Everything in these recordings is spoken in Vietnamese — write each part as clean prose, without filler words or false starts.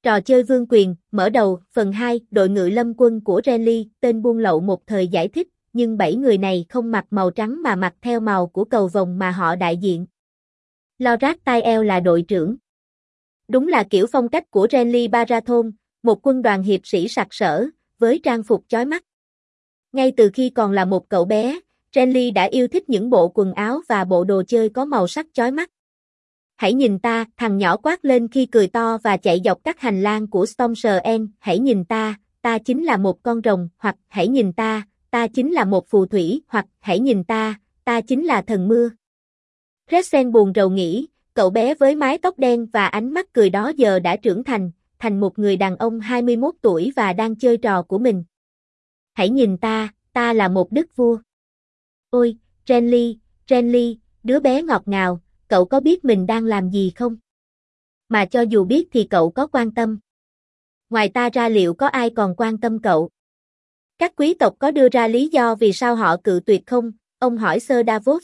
Trò chơi vương quyền, mở đầu, phần 2, đội ngự lâm quân của Renly, tên buôn lậu một thời giải thích, nhưng 7 người này không mặc màu trắng mà mặc theo màu của cầu vồng mà họ đại diện. Loras Tyrell là đội trưởng. Đúng là kiểu phong cách của Renly Baratheon, một quân đoàn hiệp sĩ sặc sỡ, với trang phục chói mắt. Ngay từ khi còn là một cậu bé, Renly đã yêu thích những bộ quần áo và bộ đồ chơi có màu sắc chói mắt. Hãy nhìn ta, thằng nhỏ quát lên khi cười to và chạy dọc các hành lang của Storm's End. Hãy nhìn ta chính là một con rồng, hoặc hãy nhìn ta chính là một phù thủy, hoặc hãy nhìn ta chính là thần mưa. Crescent buồn rầu nghĩ, cậu bé với mái tóc đen và ánh mắt cười đó giờ đã trưởng thành một người đàn ông 21 tuổi và đang chơi trò của mình. Hãy nhìn ta là một đức vua. Ôi, Renly, đứa bé ngọt ngào, cậu có biết mình đang làm gì không? Mà cho dù biết thì cậu có quan tâm. Ngoài ta ra liệu có ai còn quan tâm cậu? Các quý tộc có đưa ra lý do vì sao họ cự tuyệt không? Ông hỏi Sir Davos.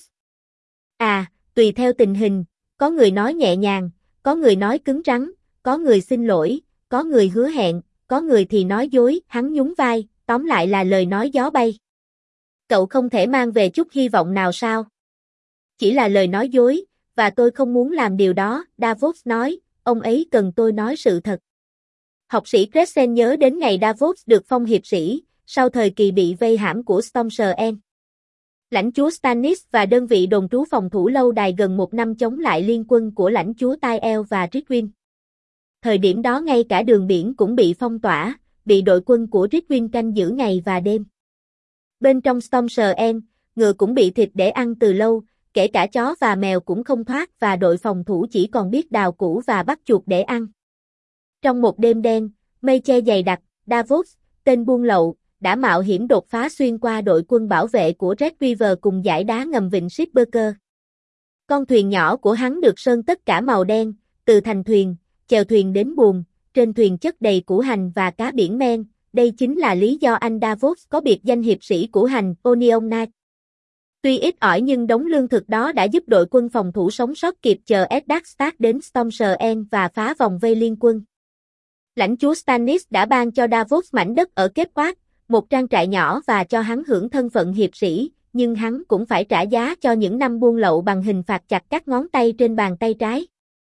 Tùy theo tình hình, có người nói nhẹ nhàng, có người nói cứng rắn, có người xin lỗi, có người hứa hẹn, có người thì nói dối, hắn nhún vai, tóm lại là lời nói gió bay. Cậu không thể mang về chút hy vọng nào sao? Chỉ là lời nói dối, và tôi không muốn làm điều đó, Davos nói, ông ấy cần tôi nói sự thật. Học sĩ Crescent nhớ đến ngày Davos được phong hiệp sĩ, sau thời kỳ bị vây hãm của Storm's End. Lãnh chúa Stannis và đơn vị đồn trú phòng thủ lâu đài gần 1 năm chống lại liên quân của lãnh chúa Tyrell và Rickwin. Thời điểm đó ngay cả đường biển cũng bị phong tỏa, bị đội quân của Rickwin canh giữ ngày và đêm. Bên trong Storm's End, ngựa cũng bị thịt để ăn từ lâu, kể cả chó và mèo cũng không thoát và đội phòng thủ chỉ còn biết đào củ và bắt chuột để ăn. Trong một đêm đen, mây che dày đặc, Davos, tên buôn lậu, đã mạo hiểm đột phá xuyên qua đội quân bảo vệ của Red River cùng dải đá ngầm vịnh Shipburger. Con thuyền nhỏ của hắn được sơn tất cả màu đen, từ thành thuyền, chèo thuyền đến buồng, trên thuyền chất đầy củ hành và cá biển men, đây chính là lý do anh Davos có biệt danh hiệp sĩ củ hành, Onion Knight. Tuy ít ỏi nhưng đống lương thực đó đã giúp đội quân phòng thủ sống sót kịp chờ Eddard Stark đến Storm's End và phá vòng vây liên quân. Lãnh chúa Stannis đã ban cho Davos mảnh đất ở Cape Quát, một trang trại nhỏ và cho hắn hưởng thân phận hiệp sĩ, nhưng hắn cũng phải trả giá cho những năm buôn lậu bằng hình phạt chặt các ngón tay trên bàn tay trái.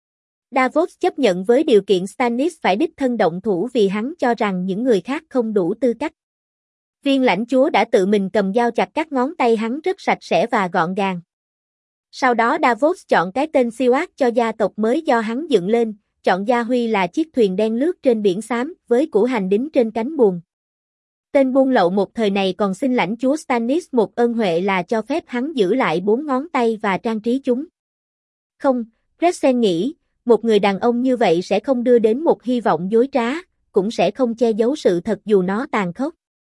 Davos chấp nhận với điều kiện Stannis phải đích thân động thủ vì hắn cho rằng những người khác không đủ tư cách. Viên lãnh chúa đã tự mình cầm dao chặt các ngón tay hắn rất sạch sẽ và gọn gàng. Sau đó Davos chọn cái tên Siward cho gia tộc mới do hắn dựng lên, chọn Gia Huy là chiếc thuyền đen lướt trên biển xám với củ hành đính trên cánh buồm. Tên buôn lậu một thời này còn xin lãnh chúa Stannis một ơn huệ là cho phép hắn giữ lại 4 ngón tay và trang trí chúng. Không, Crescent nghĩ, một người đàn ông như vậy sẽ không đưa đến một hy vọng dối trá, cũng sẽ không che giấu sự thật dù nó tàn khốc.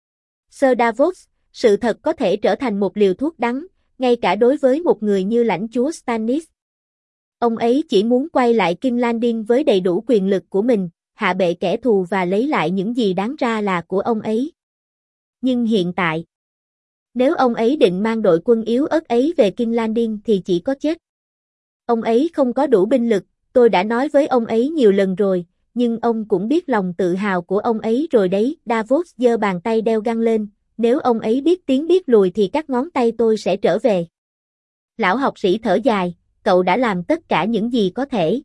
Sir Davos, sự thật có thể trở thành một liều thuốc đắng, ngay cả đối với một người như lãnh chúa Stannis. Ông ấy chỉ muốn quay lại King's Landing với đầy đủ quyền lực của mình, hạ bệ kẻ thù và lấy lại những gì đáng ra là của ông ấy. Nhưng hiện tại, nếu ông ấy định mang đội quân yếu ớt ấy về King's Landing thì chỉ có chết. Ông ấy không có đủ binh lực, tôi đã nói với ông ấy nhiều lần rồi, nhưng ông cũng biết lòng tự hào của ông ấy rồi đấy. Davos giơ bàn tay đeo găng lên, nếu ông ấy biết tiến biết lùi thì các ngón tay tôi sẽ trở về. Lão học sĩ thở dài, cậu đã làm tất cả những gì có thể.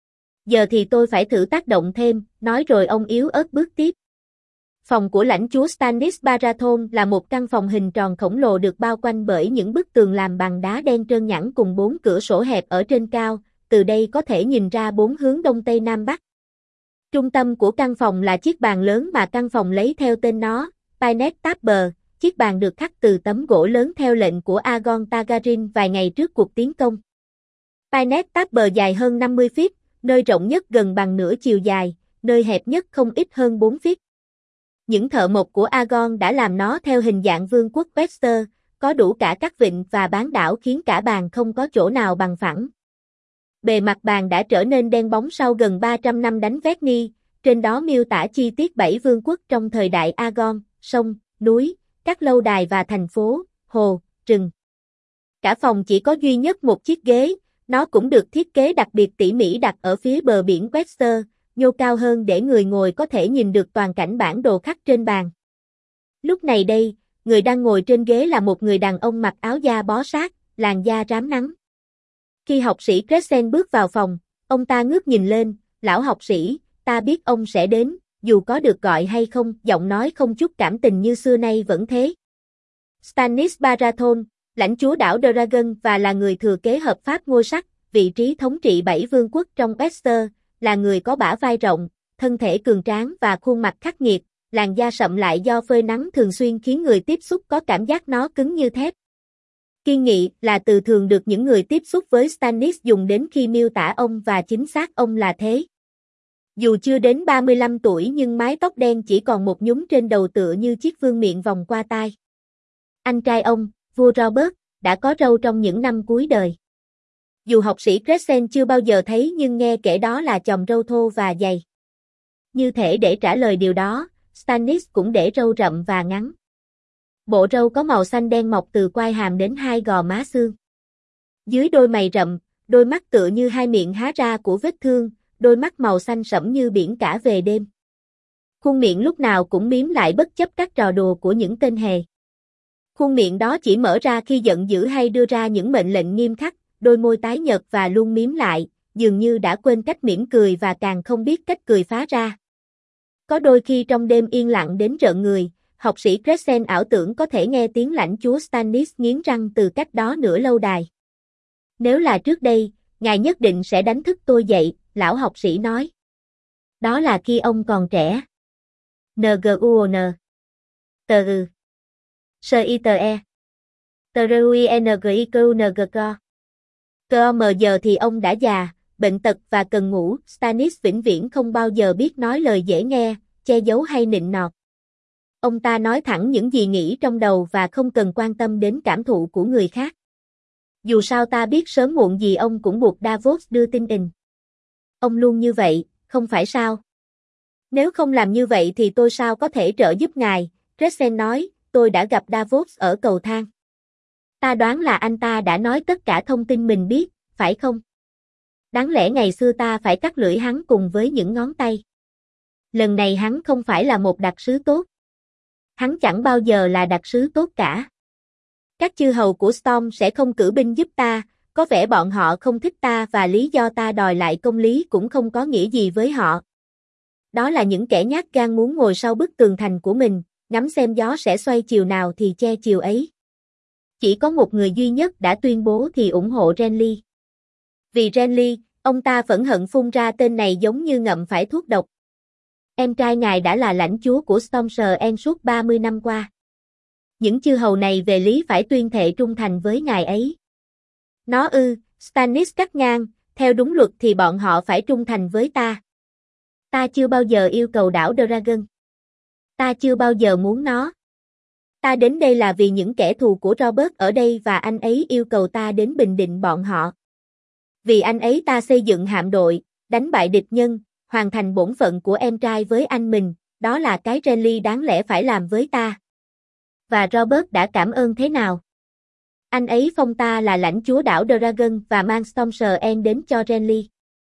Giờ thì tôi phải thử tác động thêm, nói rồi ông yếu ớt bước tiếp. Phòng của lãnh chúa Stannis Baratheon là một căn phòng hình tròn khổng lồ được bao quanh bởi những bức tường làm bằng đá đen trơn nhẵn cùng 4 cửa sổ hẹp ở trên cao, từ đây có thể nhìn ra 4 hướng đông tây nam bắc. Trung tâm của căn phòng là chiếc bàn lớn mà căn phòng lấy theo tên nó, Pynet Table, chiếc bàn được khắc từ tấm gỗ lớn theo lệnh của Aegon Targaryen vài ngày trước cuộc tiến công. Pynet Table dài hơn 50 feet, nơi rộng nhất gần bằng nửa chiều dài, nơi hẹp nhất không ít hơn 4 feet. Những thợ mộc của Aegon đã làm nó theo hình dạng vương quốc Westeros, có đủ cả các vịnh và bán đảo khiến cả bàn không có chỗ nào bằng phẳng. Bề mặt bàn đã trở nên đen bóng sau gần 300 năm đánh Vecni, trên đó miêu tả chi tiết 7 vương quốc trong thời đại Aegon, sông, núi, các lâu đài và thành phố, hồ, rừng. Cả phòng chỉ có duy nhất một chiếc ghế, nó cũng được thiết kế đặc biệt tỉ mỉ đặt ở phía bờ biển Westeros, nhô cao hơn để người ngồi có thể nhìn được toàn cảnh bản đồ khắc trên bàn. Lúc này đây, người đang ngồi trên ghế là một người đàn ông mặc áo da bó sát, làn da rám nắng. Khi học sĩ Crescent bước vào phòng, ông ta ngước nhìn lên, lão học sĩ, ta biết ông sẽ đến, dù có được gọi hay không, giọng nói không chút cảm tình như xưa nay vẫn thế. Stannis Baratheon, lãnh chúa đảo Dragon và là người thừa kế hợp pháp ngôi sắt, vị trí thống trị 7 vương quốc trong Westeros, là người có bả vai rộng, thân thể cường tráng và khuôn mặt khắc nghiệt, làn da sậm lại do phơi nắng thường xuyên khiến người tiếp xúc có cảm giác nó cứng như thép. Kiên nghị là từ thường được những người tiếp xúc với Stannis dùng đến khi miêu tả ông và chính xác ông là thế. Dù chưa đến 35 tuổi nhưng mái tóc đen chỉ còn một nhúm trên đầu tựa như chiếc vương miện vòng qua tai. Anh trai ông, vua Robert, đã có râu trong những năm cuối đời. Dù học sĩ Crescent chưa bao giờ thấy nhưng nghe kể đó là chòm râu thô và dày. Như thể để trả lời điều đó, Stannis cũng để râu rậm và ngắn. Bộ râu có màu xanh đen mọc từ quai hàm đến hai gò má xương. Dưới đôi mày rậm, đôi mắt tựa như hai miệng há ra của vết thương, đôi mắt màu xanh sẫm như biển cả về đêm. Khuôn miệng lúc nào cũng mím lại bất chấp các trò đùa của những tên hề. Khuôn miệng đó chỉ mở ra khi giận dữ hay đưa ra những mệnh lệnh nghiêm khắc, đôi môi tái nhợt và luôn mím lại, dường như đã quên cách mỉm cười và càng không biết cách cười phá ra. Có đôi khi trong đêm yên lặng đến rợn người, học sĩ Crescent ảo tưởng có thể nghe tiếng lãnh chúa Stannis nghiến răng từ cách đó nửa lâu đài. Nếu là trước đây, ngài nhất định sẽ đánh thức tôi dậy, lão học sĩ nói. Đó là khi ông còn trẻ. Nguon. Tờ. Sơ y tờ e. Tờ rui ngqngk. Cơ mờ giờ thì ông đã già, bệnh tật và cần ngủ, Stannis vĩnh viễn không bao giờ biết nói lời dễ nghe, che giấu hay nịnh nọt. Ông ta nói thẳng những gì nghĩ trong đầu và không cần quan tâm đến cảm thụ của người khác. Dù sao ta biết sớm muộn gì ông cũng buộc Davos đưa tin in. Ông luôn như vậy, không phải sao? Nếu không làm như vậy thì tôi sao có thể trợ giúp ngài, Crescent nói, tôi đã gặp Davos ở cầu thang. Ta đoán là anh ta đã nói tất cả thông tin mình biết, phải không? Đáng lẽ ngày xưa ta phải cắt lưỡi hắn cùng với những ngón tay. Lần này hắn không phải là một đặc sứ tốt. Hắn chẳng bao giờ là đặc sứ tốt cả. Các chư hầu của Storm sẽ không cử binh giúp ta, có vẻ bọn họ không thích ta và lý do ta đòi lại công lý cũng không có nghĩa gì với họ. Đó là những kẻ nhát gan muốn ngồi sau bức tường thành của mình, ngắm xem gió sẽ xoay chiều nào thì che chiều ấy. Chỉ có một người duy nhất đã tuyên bố thì ủng hộ Renly. Vì Renly, ông ta phẫn hận phun ra tên này giống như ngậm phải thuốc độc. Em trai ngài đã là lãnh chúa của Storm's End suốt 30 năm qua. Những chư hầu này về lý phải tuyên thệ trung thành với ngài ấy. Nó Stannis cắt ngang, theo đúng luật thì bọn họ phải trung thành với ta. Ta chưa bao giờ yêu cầu đảo Dragon. Ta chưa bao giờ muốn nó. Ta đến đây là vì những kẻ thù của Robert ở đây và anh ấy yêu cầu ta đến bình định bọn họ. Vì anh ấy ta xây dựng hạm đội, đánh bại địch nhân, hoàn thành bổn phận của em trai với anh mình, đó là cái Renly đáng lẽ phải làm với ta. Và Robert đã cảm ơn thế nào? Anh ấy phong ta là lãnh chúa đảo Dragon và mang Storm's End đến cho Renly.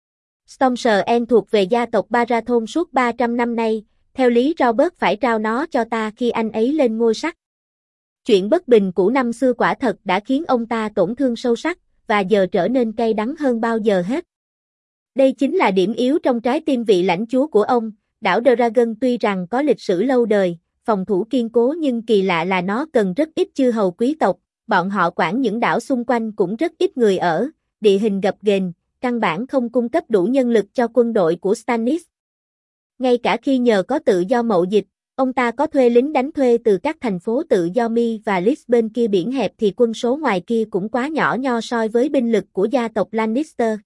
Storm's End thuộc về gia tộc Baratheon suốt 300 năm nay, theo lý Robert phải trao nó cho ta khi anh ấy lên ngôi sắt. Chuyện bất bình của năm xưa quả thật đã khiến ông ta tổn thương sâu sắc, và giờ trở nên cay đắng hơn bao giờ hết. Đây chính là điểm yếu trong trái tim vị lãnh chúa của ông, đảo Dragon tuy rằng có lịch sử lâu đời, phòng thủ kiên cố nhưng kỳ lạ là nó cần rất ít chư hầu quý tộc, bọn họ quản những đảo xung quanh cũng rất ít người ở, địa hình gập ghềnh, căn bản không cung cấp đủ nhân lực cho quân đội của Stannis. Ngay cả khi nhờ có tự do mậu dịch, ông ta có thuê lính đánh thuê từ các thành phố tự do Mi và Lis bên kia biển hẹp thì quân số ngoài kia cũng quá nhỏ nho so với binh lực của gia tộc Lannister.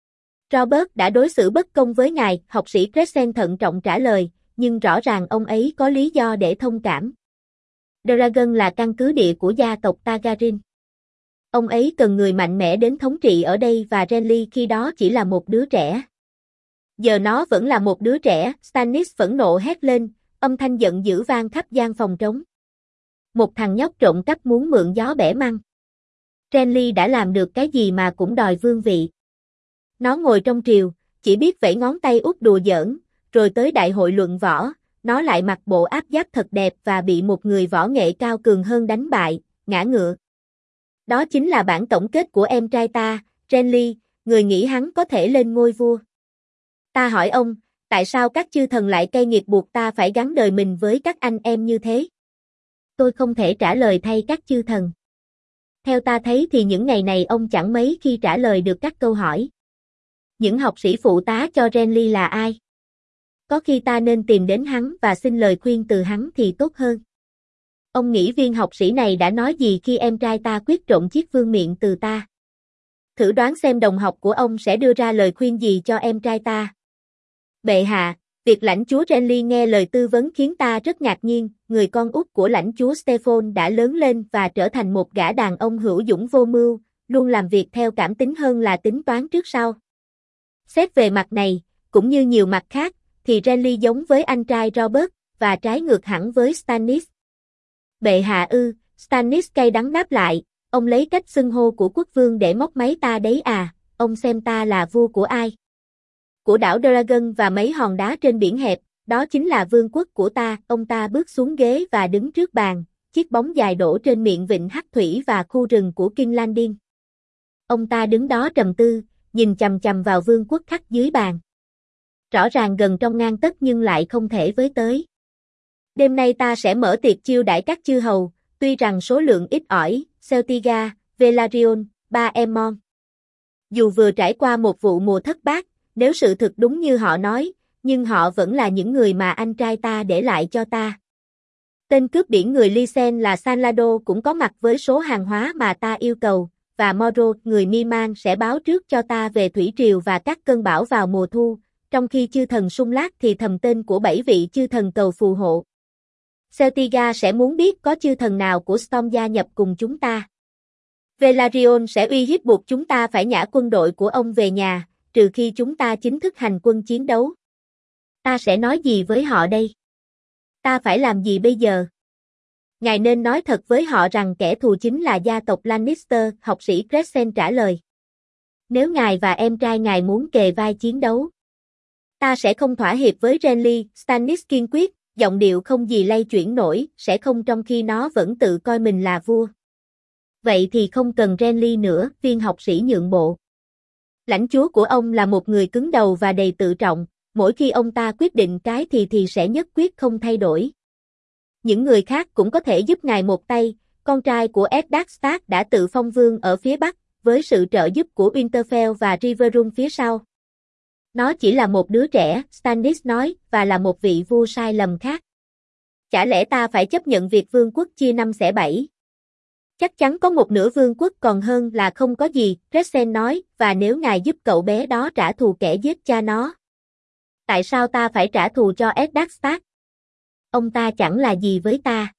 Robert đã đối xử bất công với ngài, học sĩ Crescent thận trọng trả lời, nhưng rõ ràng ông ấy có lý do để thông cảm. Dragon là căn cứ địa của gia tộc Targaryen. Ông ấy cần người mạnh mẽ đến thống trị ở đây và Renly khi đó chỉ là một đứa trẻ. Giờ nó vẫn là một đứa trẻ, Stannis phẫn nộ hét lên, âm thanh giận dữ vang khắp gian phòng trống. Một thằng nhóc trộm cắp muốn mượn gió bẻ măng. Renly đã làm được cái gì mà cũng đòi vương vị. Nó ngồi trong triều, chỉ biết vẫy ngón tay út đùa giỡn, rồi tới đại hội luận võ, nó lại mặc bộ áp giáp thật đẹp và bị một người võ nghệ cao cường hơn đánh bại, ngã ngựa. Đó chính là bản tổng kết của em trai ta, Renly, người nghĩ hắn có thể lên ngôi vua. Ta hỏi ông, tại sao các chư thần lại cay nghiệt buộc ta phải gắn đời mình với các anh em như thế? Tôi không thể trả lời thay các chư thần. Theo ta thấy thì những ngày này ông chẳng mấy khi trả lời được các câu hỏi. Những học sĩ phụ tá cho Renly là ai? Có khi ta nên tìm đến hắn và xin lời khuyên từ hắn thì tốt hơn. Ông nghĩ viên học sĩ này đã nói gì khi em trai ta quyết trộm chiếc vương miện từ ta? Thử đoán xem đồng học của ông sẽ đưa ra lời khuyên gì cho em trai ta. Bệ hạ, việc lãnh chúa Renly nghe lời tư vấn khiến ta rất ngạc nhiên, người con út của lãnh chúa Stefan đã lớn lên và trở thành một gã đàn ông hữu dũng vô mưu, luôn làm việc theo cảm tính hơn là tính toán trước sau. Xét về mặt này, cũng như nhiều mặt khác, thì Renly giống với anh trai Robert, và trái ngược hẳn với Stannis. Bệ hạ ư, Stannis cay đắng đáp lại, ông lấy cách xưng hô của quốc vương để móc máy ta đấy à, ông xem ta là vua của ai? Của đảo Dragon và mấy hòn đá trên biển hẹp, đó chính là vương quốc của ta. Ông ta bước xuống ghế và đứng trước bàn, chiếc bóng dài đổ trên miệng vịnh Hắc Thủy và khu rừng của King's Landing. Ông ta đứng đó trầm tư, nhìn chằm chằm vào vương quốc khắc dưới bàn. Rõ ràng gần trong gang tấc nhưng lại không thể với tới. Đêm nay ta sẽ mở tiệc chiêu đãi các chư hầu, tuy rằng số lượng ít ỏi, Celtiga, Velaryon, Baemon. Dù vừa trải qua một vụ mùa thất bát, nếu sự thực đúng như họ nói, nhưng họ vẫn là những người mà anh trai ta để lại cho ta. Tên cướp biển người Lysen là Sanlado cũng có mặt với số hàng hóa mà ta yêu cầu, và Moro, người Mi-man sẽ báo trước cho ta về thủy triều và các cơn bão vào mùa thu, trong khi chư thần Sung Lát thì thầm tên của 7 vị chư thần cầu phù hộ. Celtiga sẽ muốn biết có chư thần nào của Storm gia nhập cùng chúng ta. Velaryon sẽ uy hiếp buộc chúng ta phải nhả quân đội của ông về nhà, trừ khi chúng ta chính thức hành quân chiến đấu. Ta sẽ nói gì với họ đây? Ta phải làm gì bây giờ? Ngài nên nói thật với họ rằng kẻ thù chính là gia tộc Lannister, học sĩ Crescent trả lời. Nếu ngài và em trai ngài muốn kề vai chiến đấu, ta sẽ không thỏa hiệp với Renly, Stannis kiên quyết, giọng điệu không gì lay chuyển nổi, sẽ không trong khi nó vẫn tự coi mình là vua. Vậy thì không cần Renly nữa, viên học sĩ nhượng bộ. Lãnh chúa của ông là một người cứng đầu và đầy tự trọng, mỗi khi ông ta quyết định cái thì sẽ nhất quyết không thay đổi. Những người khác cũng có thể giúp ngài một tay, con trai của Eddard Stark đã tự phong vương ở phía Bắc, với sự trợ giúp của Winterfell và Riverrun phía sau. Nó chỉ là một đứa trẻ, Stannis nói, và là một vị vua sai lầm khác. Chả lẽ ta phải chấp nhận việc vương quốc chia 5 xẻ 7? Chắc chắn có một nửa vương quốc còn hơn là không có gì, Crescent nói, và nếu ngài giúp cậu bé đó trả thù kẻ giết cha nó. Tại sao ta phải trả thù cho Eddard Stark? Ông ta chẳng là gì với ta.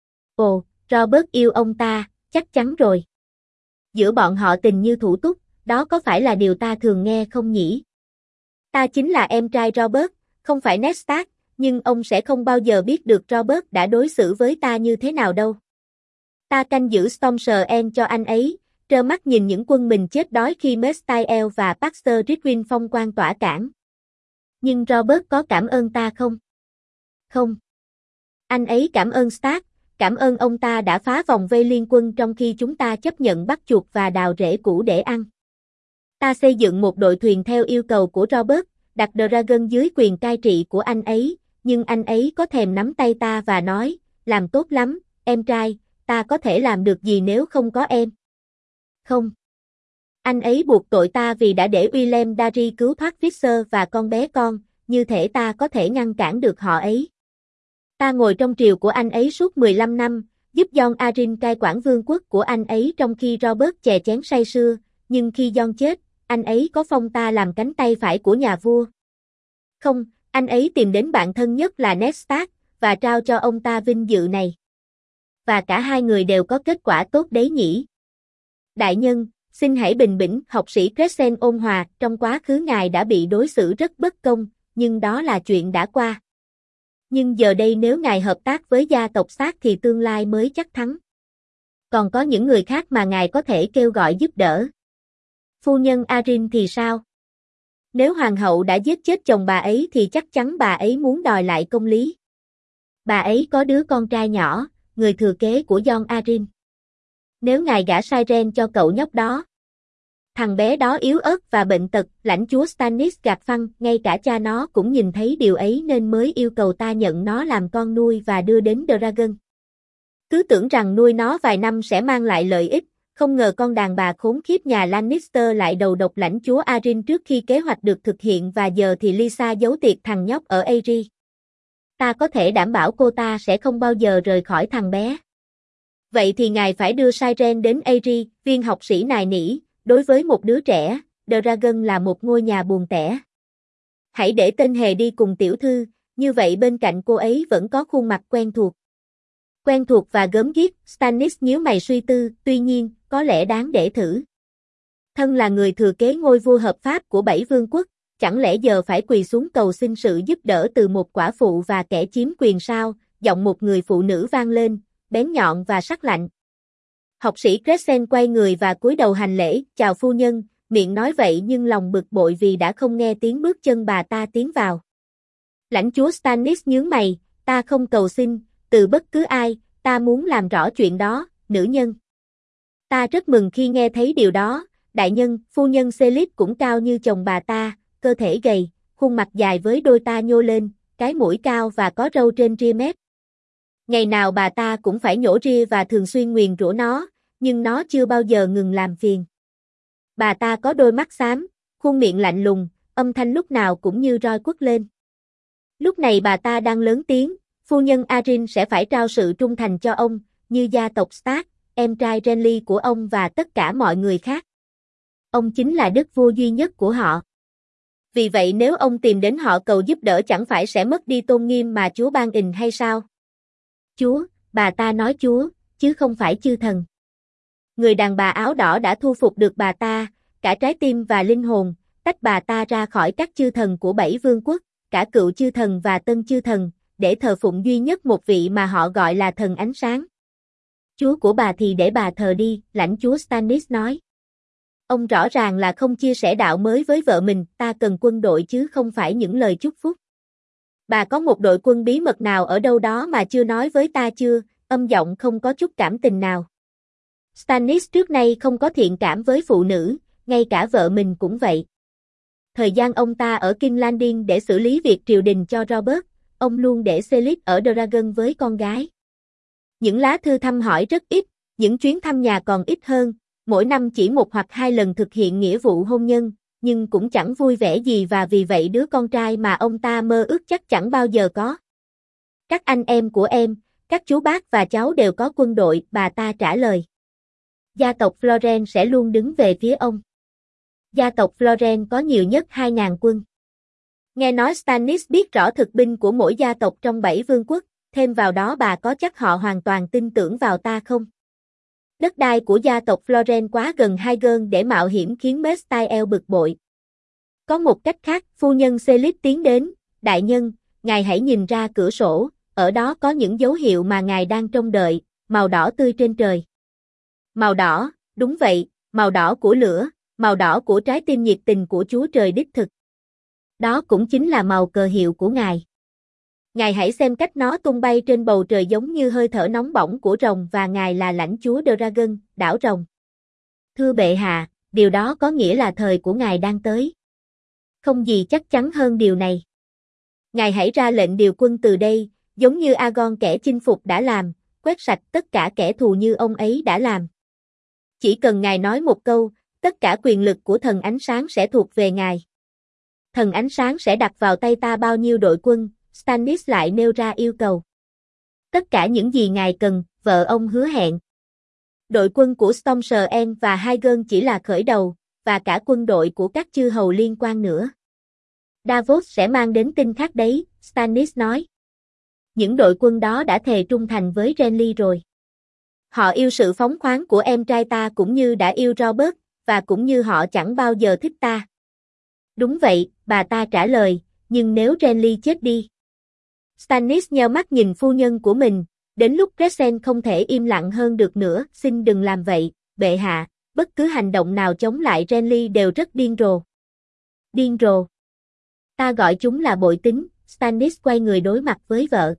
Ồ, Robert yêu ông ta, chắc chắn rồi. Giữa bọn họ tình như thủ túc, đó có phải là điều ta thường nghe không nhỉ? Ta chính là em trai Robert, không phải Ned Stark, nhưng ông sẽ không bao giờ biết được Robert đã đối xử với ta như thế nào đâu. Ta canh giữ Storm's End cho anh ấy, trơ mắt nhìn những quân mình chết đói khi Mestiel và Baxter Ridwin phong quan tỏa cản. Nhưng Robert có cảm ơn ta không? Không. Anh ấy cảm ơn Stark, cảm ơn ông ta đã phá vòng vây liên quân trong khi chúng ta chấp nhận bắt chuột và đào rễ củ để ăn. Ta xây dựng một đội thuyền theo yêu cầu của Robert, đặt Dragon dưới quyền cai trị của anh ấy, nhưng anh ấy có thèm nắm tay ta và nói, làm tốt lắm, em trai, ta có thể làm được gì nếu không có em? Không. Anh ấy buộc tội ta vì đã để Willem Darry cứu thoát Visser và con bé con, như thể ta có thể ngăn cản được họ ấy. Ta ngồi trong triều của anh ấy suốt 15 năm, giúp Jon Arryn cai quản vương quốc của anh ấy trong khi Robert chè chén say sưa, nhưng khi Jon chết, anh ấy có phong ta làm cánh tay phải của nhà vua. Không, anh ấy tìm đến bạn thân nhất là Ned Stark, và trao cho ông ta vinh dự này. Và cả hai người đều có kết quả tốt đấy nhỉ. Đại nhân, xin hãy bình bĩnh, học sĩ Crescent ôn hòa, trong quá khứ ngài đã bị đối xử rất bất công, nhưng đó là chuyện đã qua. Nhưng giờ đây nếu ngài hợp tác với gia tộc Stark thì tương lai mới chắc thắng. Còn có những người khác mà ngài có thể kêu gọi giúp đỡ. Phu nhân Arryn thì sao? Nếu hoàng hậu đã giết chết chồng bà ấy thì chắc chắn bà ấy muốn đòi lại công lý. Bà ấy có đứa con trai nhỏ, người thừa kế của Jon Arryn. Nếu ngài gả Siren cho cậu nhóc đó. Thằng bé đó yếu ớt và bệnh tật, lãnh chúa Stannis gạt phăng, ngay cả cha nó cũng nhìn thấy điều ấy nên mới yêu cầu ta nhận nó làm con nuôi và đưa đến Dragon. Cứ tưởng rằng nuôi nó vài năm sẽ mang lại lợi ích, không ngờ con đàn bà khốn khiếp nhà Lannister lại đầu độc lãnh chúa Arryn trước khi kế hoạch được thực hiện và giờ thì Lysa giấu tiệc thằng nhóc ở Aerie. Ta có thể đảm bảo cô ta sẽ không bao giờ rời khỏi thằng bé. Vậy thì ngài phải đưa Siren đến Aerie, viên học sĩ nài nỉ, đối với một đứa trẻ, Dragon là một ngôi nhà buồn tẻ. Hãy để tên hề đi cùng tiểu thư, như vậy bên cạnh cô ấy vẫn có khuôn mặt quen thuộc. Quen thuộc và gớm ghiếc, Stannis nhíu mày suy tư, tuy nhiên, có lẽ đáng để thử. Thân là người thừa kế ngôi vua hợp pháp của 7 vương quốc, chẳng lẽ giờ phải quỳ xuống cầu xin sự giúp đỡ từ một quả phụ và kẻ chiếm quyền sao? Giọng một người phụ nữ vang lên, bén nhọn và sắc lạnh. Học sĩ Crescent quay người và cúi đầu hành lễ, chào phu nhân, miệng nói vậy nhưng lòng bực bội vì đã không nghe tiếng bước chân bà ta tiến vào. Lãnh chúa Stannis nhướng mày, ta không cầu xin, từ bất cứ ai, ta muốn làm rõ chuyện đó, nữ nhân. Ta rất mừng khi nghe thấy điều đó, đại nhân, phu nhân Selip cũng cao như chồng bà ta, cơ thể gầy, khuôn mặt dài với đôi ta nhô lên, cái mũi cao và có râu trên ria mép. Ngày nào bà ta cũng phải nhổ ria và thường xuyên nguyền rủa nó, nhưng nó chưa bao giờ ngừng làm phiền. Bà ta có đôi mắt xám, khuôn miệng lạnh lùng, âm thanh lúc nào cũng như roi quất lên. Lúc này bà ta đang lớn tiếng, phu nhân Arryn sẽ phải trao sự trung thành cho ông, như gia tộc Stark, em trai Renly của ông và tất cả mọi người khác. Ông chính là đức vua duy nhất của họ. Vì vậy nếu ông tìm đến họ cầu giúp đỡ chẳng phải sẽ mất đi tôn nghiêm mà Chúa ban ình hay sao? Chúa, bà ta nói Chúa, chứ không phải chư thần. Người đàn bà áo đỏ đã thu phục được bà ta, cả trái tim và linh hồn, tách bà ta ra khỏi các chư thần của 7 vương quốc, cả cựu chư thần và tân chư thần, để thờ phụng duy nhất một vị mà họ gọi là thần ánh sáng. Chúa của bà thì để bà thờ đi, lãnh chúa Stannis nói. Ông rõ ràng là không chia sẻ đạo mới với vợ mình, ta cần quân đội chứ không phải những lời chúc phúc. Bà có một đội quân bí mật nào ở đâu đó mà chưa nói với ta chưa? Âm giọng không có chút cảm tình nào. Stannis trước nay không có thiện cảm với phụ nữ, ngay cả vợ mình cũng vậy. Thời gian ông ta ở King's Landing để xử lý việc triều đình cho Robert, ông luôn để Selip ở Dragon với con gái. Những lá thư thăm hỏi rất ít, những chuyến thăm nhà còn ít hơn, mỗi năm chỉ 1 hoặc 2 lần thực hiện nghĩa vụ hôn nhân, nhưng cũng chẳng vui vẻ gì và vì vậy đứa con trai mà ông ta mơ ước chắc chẳng bao giờ có. Các anh em của em, các chú bác và cháu đều có quân đội, bà ta trả lời. Gia tộc Florent sẽ luôn đứng về phía ông. Gia tộc Florent có nhiều nhất 2.000 quân. Nghe nói Stannis biết rõ thực binh của mỗi gia tộc trong 7 vương quốc, thêm vào đó bà có chắc họ hoàn toàn tin tưởng vào ta không? Đất đai của gia tộc Florent quá gần Highgarden để mạo hiểm khiến Mestiel bực bội. Có một cách khác, phu nhân Selip tiến đến, đại nhân, ngài hãy nhìn ra cửa sổ, ở đó có những dấu hiệu mà ngài đang trông đợi, màu đỏ tươi trên trời. Màu đỏ, đúng vậy, màu đỏ của lửa, màu đỏ của trái tim nhiệt tình của Chúa Trời đích thực. Đó cũng chính là màu cờ hiệu của ngài. Ngài hãy xem cách nó tung bay trên bầu trời giống như hơi thở nóng bỏng của rồng và ngài là lãnh chúa Dragon, đảo rồng. Thưa bệ hạ, điều đó có nghĩa là thời của ngài đang tới. Không gì chắc chắn hơn điều này. Ngài hãy ra lệnh điều quân từ đây, giống như Aegon kẻ chinh phục đã làm, quét sạch tất cả kẻ thù như ông ấy đã làm. Chỉ cần ngài nói một câu, tất cả quyền lực của thần ánh sáng sẽ thuộc về ngài. Thần ánh sáng sẽ đặt vào tay ta bao nhiêu đội quân, Stannis lại nêu ra yêu cầu. Tất cả những gì ngài cần, vợ ông hứa hẹn. Đội quân của Storm's End và Highgarden chỉ là khởi đầu, và cả quân đội của các chư hầu liên quan nữa. Davos sẽ mang đến tin khác đấy, Stannis nói. Những đội quân đó đã thề trung thành với Renly rồi. Họ yêu sự phóng khoáng của em trai ta cũng như đã yêu Robert, và cũng như họ chẳng bao giờ thích ta. Đúng vậy, bà ta trả lời, nhưng nếu Renly chết đi. Stannis nheo mắt nhìn phu nhân của mình, đến lúc Crescent không thể im lặng hơn được nữa, xin đừng làm vậy, bệ hạ, bất cứ hành động nào chống lại Renly đều rất điên rồ. Điên rồ. Ta gọi chúng là bội tính, Stannis quay người đối mặt với vợ.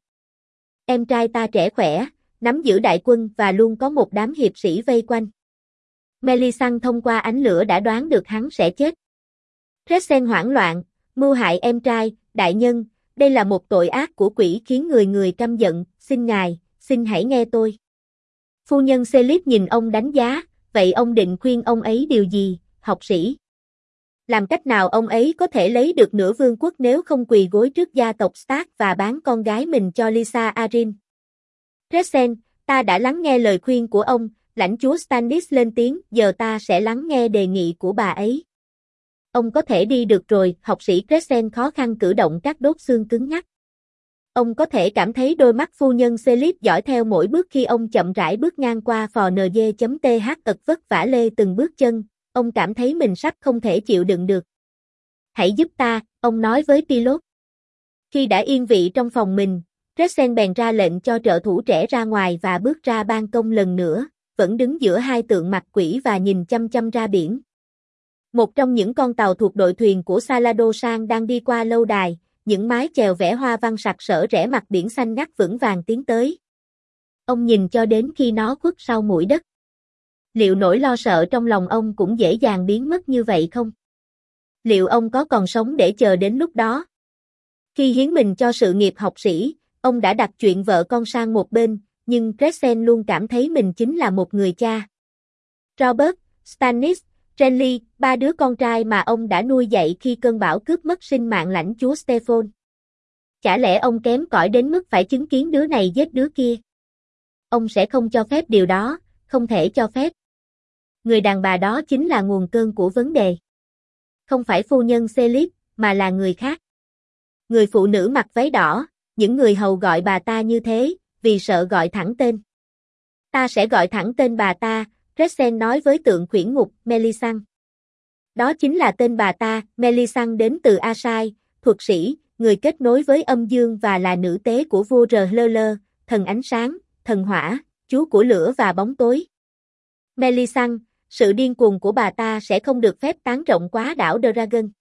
Em trai ta trẻ khỏe, nắm giữ đại quân và luôn có một đám hiệp sĩ vây quanh. Melisandre thông qua ánh lửa đã đoán được hắn sẽ chết. Crescent hoảng loạn, mưu hại em trai, đại nhân, đây là một tội ác của quỷ khiến người người căm giận, xin ngài, xin hãy nghe tôi. Phu nhân Selip nhìn ông đánh giá, vậy ông định khuyên ông ấy điều gì, học sĩ? Làm cách nào ông ấy có thể lấy được nửa vương quốc nếu không quỳ gối trước gia tộc Stark và bán con gái mình cho Lysa Arryn? Crescent, ta đã lắng nghe lời khuyên của ông, lãnh chúa Stannis lên tiếng, giờ ta sẽ lắng nghe đề nghị của bà ấy. Ông có thể đi được rồi, học sĩ Crescent khó khăn cử động các đốt xương cứng nhắc. Ông có thể cảm thấy đôi mắt phu nhân Selip dõi theo mỗi bước khi ông chậm rãi bước ngang qua phò NG.th ật vất vả lê từng bước chân, ông cảm thấy mình sắp không thể chịu đựng được. Hãy giúp ta, ông nói với Pilot. Khi đã yên vị trong phòng mình, Crescent bèn ra lệnh cho trợ thủ trẻ ra ngoài và bước ra ban công lần nữa, vẫn đứng giữa hai tượng mặt quỷ và nhìn chăm chăm ra biển. Một trong những con tàu thuộc đội thuyền của Salado Sang đang đi qua lâu đài, những mái chèo vẽ hoa văn sặc sỡ rẽ mặt biển xanh ngắt vững vàng tiến tới. Ông nhìn cho đến khi nó khuất sau mũi đất. Liệu nỗi lo sợ trong lòng ông cũng dễ dàng biến mất như vậy không? Liệu ông có còn sống để chờ đến lúc đó? Khi hiến mình cho sự nghiệp học sĩ, ông đã đặt chuyện vợ con sang một bên, nhưng Crescent luôn cảm thấy mình chính là một người cha. Robert, Stannis, Renly, ba đứa con trai mà ông đã nuôi dạy khi cơn bão cướp mất sinh mạng lãnh chúa Stefan. Chả lẽ ông kém cỏi đến mức phải chứng kiến đứa này giết đứa kia? Ông sẽ không cho phép điều đó, không thể cho phép. Người đàn bà đó chính là nguồn cơn của vấn đề. Không phải phu nhân Selip, mà là người khác. Người phụ nữ mặc váy đỏ, những người hầu gọi bà ta như thế, vì sợ gọi thẳng tên. Ta sẽ gọi thẳng tên bà ta, Crescent nói với tượng khuyển ngục, Melisandre. Đó chính là tên bà ta, Melisandre đến từ Asai, thuật sĩ, người kết nối với âm dương và là nữ tế của vua R'hllor, thần ánh sáng, thần hỏa, chúa của lửa và bóng tối. Melisandre, sự điên cuồng của bà ta sẽ không được phép tán rộng quá đảo Dragon.